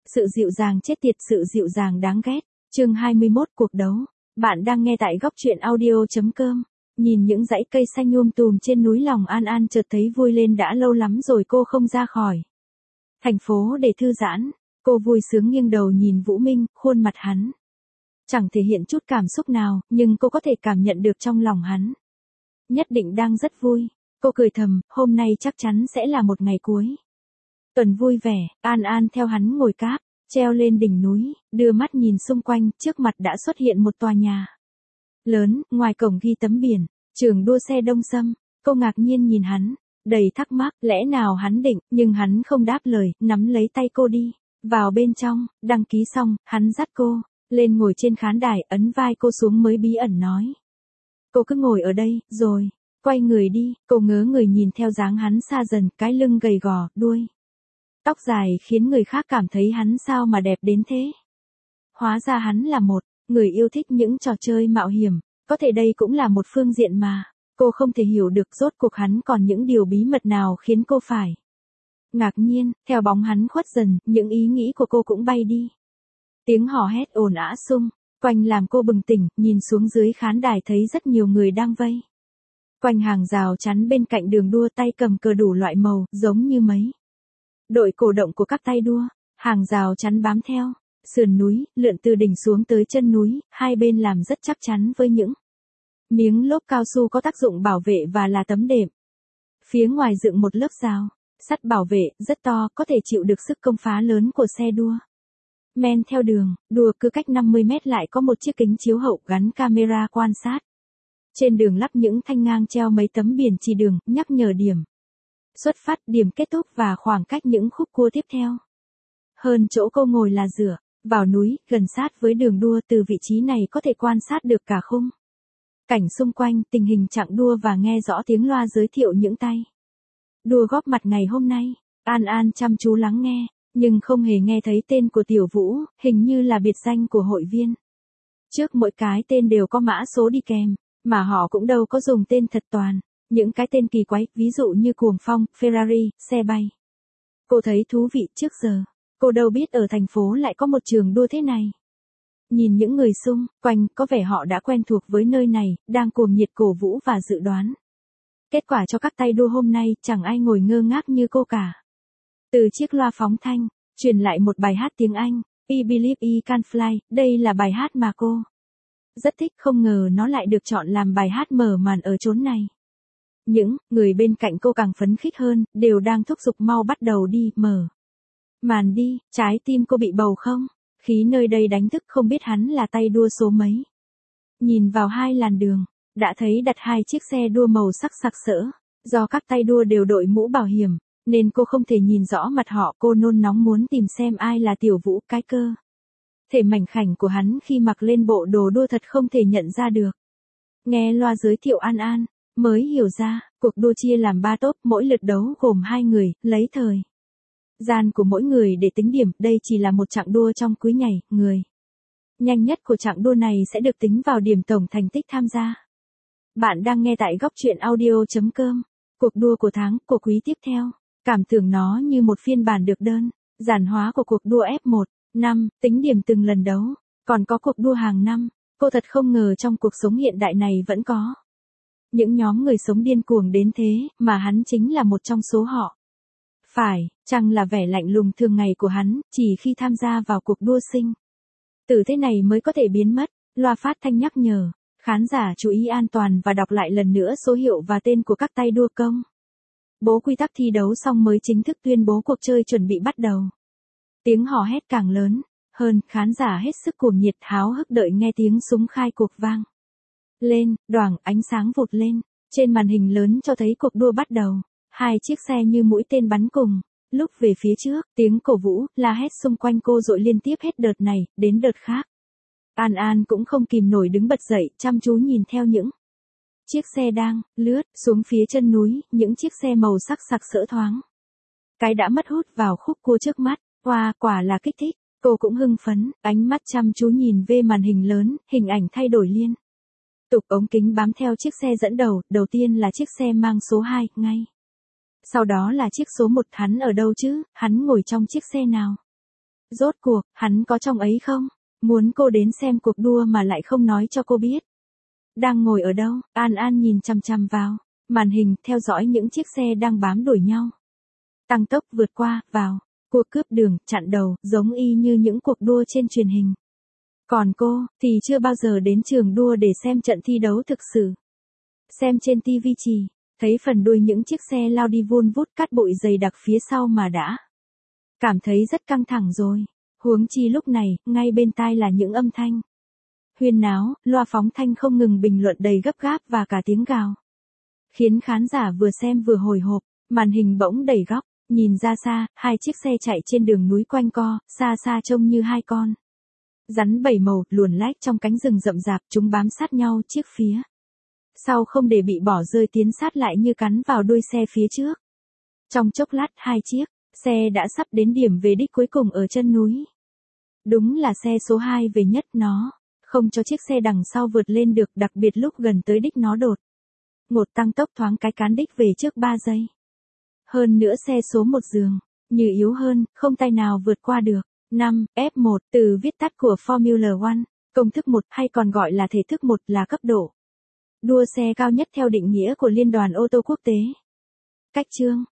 Sự dịu dàng chết tiệt, sự dịu dàng đáng ghét. Chương 21 cuộc đấu. Bạn đang nghe tại góc truyện audio.com. Nhìn những dãy cây xanh tùm trên núi, lòng An An chợt thấy vui lên, đã lâu lắm rồi cô không ra khỏi thành phố để thư giãn. Cô vui sướng nghiêng đầu nhìn Vũ Minh, khuôn mặt hắn chẳng thể hiện chút cảm xúc nào, nhưng cô có thể cảm nhận được trong lòng hắn nhất định đang rất vui. Cô cười thầm, hôm nay chắc chắn sẽ là một ngày cuối tuần vui vẻ. An An theo hắn ngồi cáp, treo lên đỉnh núi, đưa mắt nhìn xung quanh, trước mặt đã xuất hiện một tòa nhà lớn, ngoài cổng ghi tấm biển, trường đua xe Đông Sâm. Cô ngạc nhiên nhìn hắn, đầy thắc mắc, lẽ nào hắn định, nhưng hắn không đáp lời, nắm lấy tay cô đi vào bên trong. Đăng ký xong, hắn dắt cô lên ngồi trên khán đài, ấn vai cô xuống mới bí ẩn nói: cô cứ ngồi ở đây, rồi quay người đi. Cô ngớ người nhìn theo dáng hắn xa dần, cái lưng gầy gò, đuôi tóc dài khiến người khác cảm thấy hắn sao mà đẹp đến thế. Hóa ra hắn là một người yêu thích những trò chơi mạo hiểm, có thể đây cũng là một phương diện mà cô không thể hiểu được, rốt cuộc hắn còn những điều bí mật nào khiến cô phải ngạc nhiên. Theo bóng hắn khuất dần, những ý nghĩ của cô cũng bay đi. Tiếng hò hét ồn ào xung quanh làm cô bừng tỉnh, nhìn xuống dưới khán đài thấy rất nhiều người đang vây quanh hàng rào chắn bên cạnh đường đua, tay cầm cờ đủ loại màu, giống như mấy đội cổ động của các tay đua. Hàng rào chắn bám theo sườn núi, lượn từ đỉnh xuống tới chân núi, hai bên làm rất chắc chắn với những miếng lốp cao su có tác dụng bảo vệ và là tấm đệm. Phía ngoài dựng một lớp rào sắt bảo vệ rất to, có thể chịu được sức công phá lớn của xe đua. Men theo đường đua cứ cách 50 mét lại có một chiếc kính chiếu hậu gắn camera quan sát. Trên đường lắp những thanh ngang treo mấy tấm biển chỉ đường, nhắc nhở điểm xuất phát, điểm kết thúc và khoảng cách những khúc cua tiếp theo. Hơn chỗ cô ngồi là dựa vào núi, gần sát với đường đua, từ vị trí này có thể quan sát được cả khung cảnh xung quanh, tình hình chặng đua và nghe rõ tiếng loa giới thiệu những tay đua góp mặt ngày hôm nay. An An chăm chú lắng nghe, nhưng không hề nghe thấy tên của Tiểu Vũ, hình như là biệt danh của hội viên. Trước mỗi cái tên đều có mã số đi kèm, mà họ cũng đâu có dùng tên thật, toàn những cái tên kỳ quái, ví dụ như Cuồng Phong, Ferrari, xe bay. Cô thấy thú vị, trước giờ cô đâu biết ở thành phố lại có một trường đua thế này. Nhìn những người xung quanh, có vẻ họ đã quen thuộc với nơi này, đang cuồng nhiệt cổ vũ và dự đoán kết quả cho các tay đua hôm nay. Chẳng ai ngồi ngơ ngác như cô cả. Từ chiếc loa phóng thanh truyền lại một bài hát tiếng Anh, I Believe I Can Fly. Đây là bài hát mà cô rất thích, không ngờ nó lại được chọn làm bài hát mở màn ở chốn này. Những người bên cạnh cô càng phấn khích hơn, đều đang thúc giục mau bắt đầu đi, mở màn đi. Trái tim cô bị bầu không khí nơi đây đánh thức, không biết hắn là tay đua số mấy. Nhìn vào hai làn đường, đã thấy đặt hai chiếc xe đua màu sắc sặc sỡ. Do các tay đua đều đội mũ bảo hiểm, nên cô không thể nhìn rõ mặt họ. Cô nôn nóng muốn tìm xem ai là Tiểu Vũ, cái cơ thể mảnh khảnh của hắn khi mặc lên bộ đồ đua thật không thể nhận ra được. Nghe loa giới thiệu, An An mới hiểu ra, cuộc đua chia làm 3 tốp, mỗi lượt đấu gồm 2 người, lấy thời gian của mỗi người để tính điểm. Đây chỉ là một chặng đua trong cuối ngày, người nhanh nhất của chặng đua này sẽ được tính vào điểm tổng thành tích tham gia. Bạn đang nghe tại góc truyện audio.com. Cuộc đua của tháng, của quý tiếp theo. Cảm tưởng nó như một phiên bản được đơn giản hóa của cuộc đua F1 năm, tính điểm từng lần đấu. Còn có cuộc đua hàng năm. Cô thật không ngờ trong cuộc sống hiện đại này vẫn có những nhóm người sống điên cuồng đến thế, mà hắn chính là một trong số họ. Phải chăng là vẻ lạnh lùng thường ngày của hắn, chỉ khi tham gia vào cuộc đua sinh tử thế này mới có thể biến mất. Loa phát thanh nhắc nhở khán giả chú ý an toàn và đọc lại lần nữa số hiệu và tên của các tay đua. Công bố quy tắc thi đấu xong mới chính thức tuyên bố cuộc chơi chuẩn bị bắt đầu. Tiếng hò hét càng lớn hơn, khán giả hết sức cuồng nhiệt, háo hức đợi nghe tiếng súng khai cuộc vang lên. Đoảng, ánh sáng vụt lên trên màn hình lớn cho thấy cuộc đua bắt đầu. Hai chiếc xe như mũi tên bắn cùng lúc về phía trước, tiếng cổ vũ, la hét xung quanh cô dội liên tiếp hết đợt này đến đợt khác. An An cũng không kìm nổi đứng bật dậy, chăm chú nhìn theo những chiếc xe đang lướt xuống phía chân núi, những chiếc xe màu sắc sặc sỡ thoáng cái đã mất hút vào khúc cua trước mắt. Wow, quả là kích thích. Cô cũng hưng phấn, ánh mắt chăm chú nhìn về màn hình lớn, hình ảnh thay đổi liên tục, ống kính bám theo chiếc xe dẫn đầu. Đầu tiên là chiếc xe mang số 2, ngay sau đó là chiếc số 1. Hắn ở đâu chứ, hắn ngồi trong chiếc xe nào? Rốt cuộc, hắn có trong ấy không? Muốn cô đến xem cuộc đua mà lại không nói cho cô biết. Đang ngồi ở đâu? An An nhìn chằm chằm vào màn hình theo dõi những chiếc xe đang bám đuổi nhau. Tăng tốc vượt qua, vào, cuộc cướp đường, chặn đầu, giống y như những cuộc đua trên truyền hình. Còn cô, thì chưa bao giờ đến trường đua để xem trận thi đấu thực sự. Xem trên TV chỉ, thấy phần đuôi những chiếc xe lao đi vun vút cát bụi dày đặc phía sau mà đã cảm thấy rất căng thẳng rồi. Huống chi lúc này, ngay bên tai là những âm thanh huyên náo, loa phóng thanh không ngừng bình luận đầy gấp gáp và cả tiếng gào. Khiến khán giả vừa xem vừa hồi hộp, màn hình bỗng đẩy góc, nhìn ra xa, hai chiếc xe chạy trên đường núi quanh co, xa xa trông như hai con rắn bảy màu, luồn lách trong cánh rừng rậm rạp, chúng bám sát nhau chiếc phía sau không để bị bỏ rơi tiến sát lại như cắn vào đuôi xe phía trước. Trong chốc lát hai chiếc xe đã sắp đến điểm về đích cuối cùng ở chân núi. Đúng là xe số 2 về nhất nó, không cho chiếc xe đằng sau vượt lên được, đặc biệt lúc gần tới đích nó đột ngột tăng tốc thoáng cái cán đích về trước 3 giây. Hơn nữa xe số 1 giường, như yếu hơn, không tay nào vượt qua được. 5. F1, từ viết tắt của Formula One, công thức 1 hay còn gọi là thể thức 1 là cấp độ đua xe cao nhất theo định nghĩa của Liên đoàn ô tô quốc tế. Cách chương